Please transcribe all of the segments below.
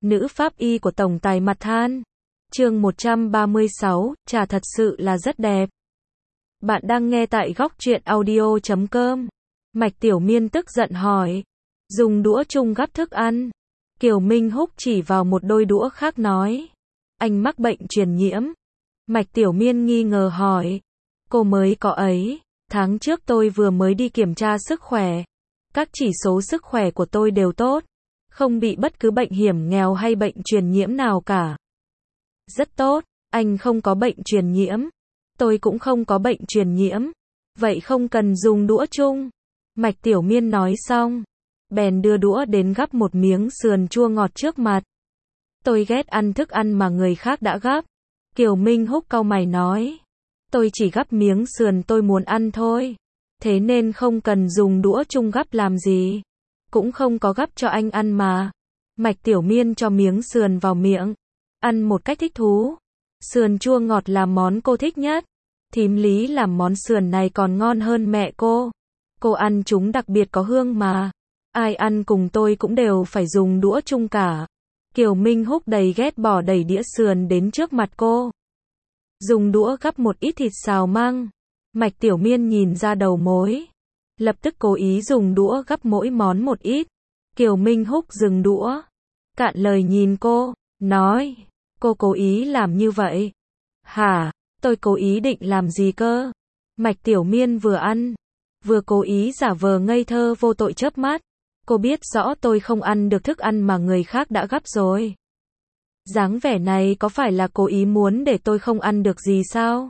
Nữ pháp y của tổng tài mặt than. Chương 136, trà thật sự là rất đẹp. Bạn đang nghe tại góc truyện audio.com. Mạch Tiểu Miên tức giận hỏi. Dùng đũa chung gắp thức ăn. Kiều Minh Húc chỉ vào một đôi đũa khác nói. Anh mắc bệnh truyền nhiễm. Mạch Tiểu Miên nghi ngờ hỏi. Cô mới có ấy. Tháng trước tôi vừa mới đi kiểm tra sức khỏe. Các chỉ số sức khỏe của tôi đều tốt. Không bị bất cứ bệnh hiểm nghèo hay bệnh truyền nhiễm nào cả. Rất tốt, anh không có bệnh truyền nhiễm. Tôi cũng không có bệnh truyền nhiễm. Vậy không cần dùng đũa chung. Mạch Tiểu Miên nói xong. Bèn đưa đũa đến gắp một miếng sườn chua ngọt trước mặt. Tôi ghét ăn thức ăn mà người khác đã gắp. Kiều Minh Húc cau mày nói. Tôi chỉ gắp miếng sườn tôi muốn ăn thôi. Thế nên không cần dùng đũa chung gắp làm gì. Cũng không có gắp cho anh ăn mà. Mạch Tiểu Miên cho miếng sườn vào miệng. Ăn một cách thích thú. Sườn chua ngọt là món cô thích nhất. Thím Lý làm món sườn này còn ngon hơn mẹ cô. Cô ăn chúng đặc biệt có hương mà. Ai ăn cùng tôi cũng đều phải dùng đũa chung cả. Kiều Minh Húc đầy ghét bỏ đẩy đĩa sườn đến trước mặt cô. Dùng đũa gắp một ít thịt xào măng. Mạch Tiểu Miên nhìn ra đầu mối. Lập tức cố ý dùng đũa gắp mỗi món một ít. Kiều Minh Húc dừng đũa. Cạn lời nhìn cô, nói. Cô cố ý làm như vậy. Hả, tôi cố ý định làm gì cơ? Mạch Tiểu Miên vừa ăn, vừa cố ý giả vờ ngây thơ vô tội chớp mắt. Cô biết rõ tôi không ăn được thức ăn mà người khác đã gắp rồi. Dáng vẻ này có phải là cố ý muốn để tôi không ăn được gì sao?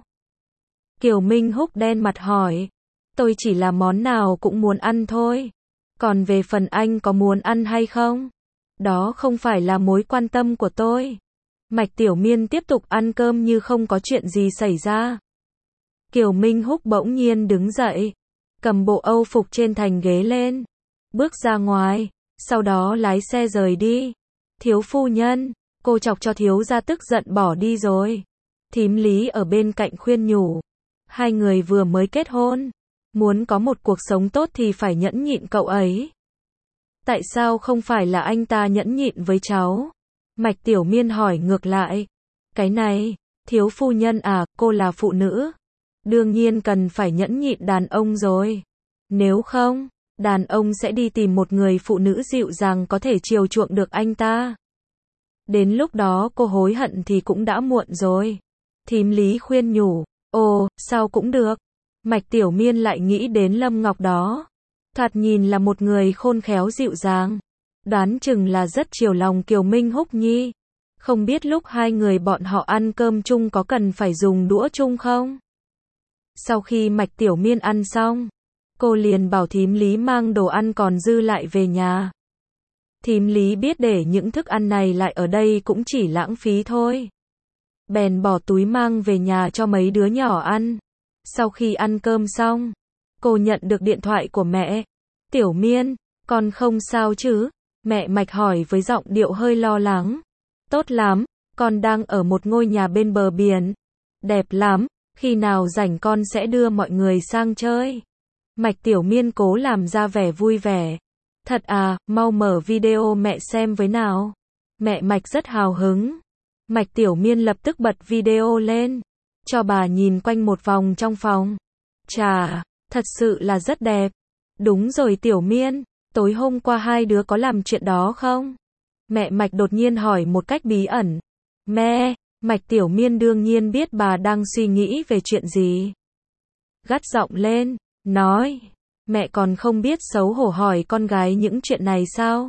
Kiều Minh Húc đen mặt hỏi. Tôi chỉ là món nào cũng muốn ăn thôi. Còn về phần anh có muốn ăn hay không? Đó không phải là mối quan tâm của tôi. Mạch Tiểu Miên tiếp tục ăn cơm như không có chuyện gì xảy ra. Kiều Minh Húc bỗng nhiên đứng dậy. Cầm bộ âu phục trên thành ghế lên. Bước ra ngoài. Sau đó lái xe rời đi. Thiếu phu nhân. Cô chọc cho thiếu gia tức giận bỏ đi rồi. Thím Lý ở bên cạnh khuyên nhủ. Hai người vừa mới kết hôn. Muốn có một cuộc sống tốt thì phải nhẫn nhịn cậu ấy. Tại sao không phải là anh ta nhẫn nhịn với cháu? Mạch Tiểu Miên hỏi ngược lại. Cái này, thiếu phu nhân à, cô là phụ nữ. Đương nhiên cần phải nhẫn nhịn đàn ông rồi. Nếu không, đàn ông sẽ đi tìm một người phụ nữ dịu dàng có thể chiều chuộng được anh ta. Đến lúc đó cô hối hận thì cũng đã muộn rồi. Thím Lý khuyên nhủ. Ồ, sao cũng được. Mạch Tiểu Miên lại nghĩ đến Lâm Ngọc đó. Thoạt nhìn là một người khôn khéo dịu dàng. Đoán chừng là rất chiều lòng Kiều Minh Húc nhi. Không biết lúc hai người bọn họ ăn cơm chung có cần phải dùng đũa chung không? Sau khi Mạch Tiểu Miên ăn xong, cô liền bảo thím Lý mang đồ ăn còn dư lại về nhà. Thím Lý biết để những thức ăn này lại ở đây cũng chỉ lãng phí thôi. Bèn bỏ túi mang về nhà cho mấy đứa nhỏ ăn. Sau khi ăn cơm xong, cô nhận được điện thoại của mẹ. Tiểu Miên, con không sao chứ? Mẹ Mạch hỏi với giọng điệu hơi lo lắng. Tốt lắm, con đang ở một ngôi nhà bên bờ biển. Đẹp lắm, khi nào rảnh con sẽ đưa mọi người sang chơi. Mạch Tiểu Miên cố làm ra vẻ vui vẻ. Thật à, mau mở video mẹ xem với nào. Mẹ Mạch rất hào hứng. Mạch Tiểu Miên lập tức bật video lên. Cho bà nhìn quanh một vòng trong phòng. Chà, thật sự là rất đẹp. Đúng rồi Tiểu Miên, tối hôm qua hai đứa có làm chuyện đó không? Mẹ Mạch đột nhiên hỏi một cách bí ẩn. Mẹ, Mạch Tiểu Miên đương nhiên biết bà đang suy nghĩ về chuyện gì. Gắt giọng lên, nói. Mẹ còn không biết xấu hổ hỏi con gái những chuyện này sao?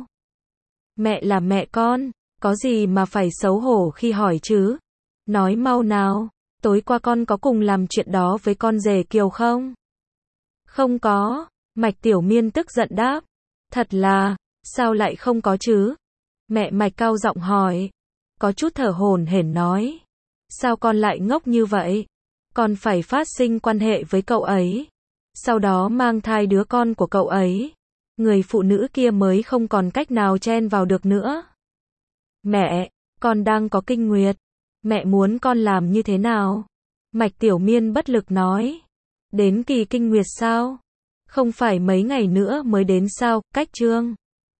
Mẹ là mẹ con, có gì mà phải xấu hổ khi hỏi chứ? Nói mau nào. Tối qua con có cùng làm chuyện đó với con rể Kiều không? Không có, Mạch Tiểu Miên tức giận đáp. Thật là, sao lại không có chứ? Mẹ Mạch cao giọng hỏi. Có chút thở hổn hển nói. Sao con lại ngốc như vậy? Con phải phát sinh quan hệ với cậu ấy. Sau đó mang thai đứa con của cậu ấy. Người phụ nữ kia mới không còn cách nào chen vào được nữa. Mẹ, con đang có kinh nguyệt. Mẹ muốn con làm như thế nào? Mạch Tiểu Miên bất lực nói. Đến kỳ kinh nguyệt sao? Không phải mấy ngày nữa mới đến sao? Cách chương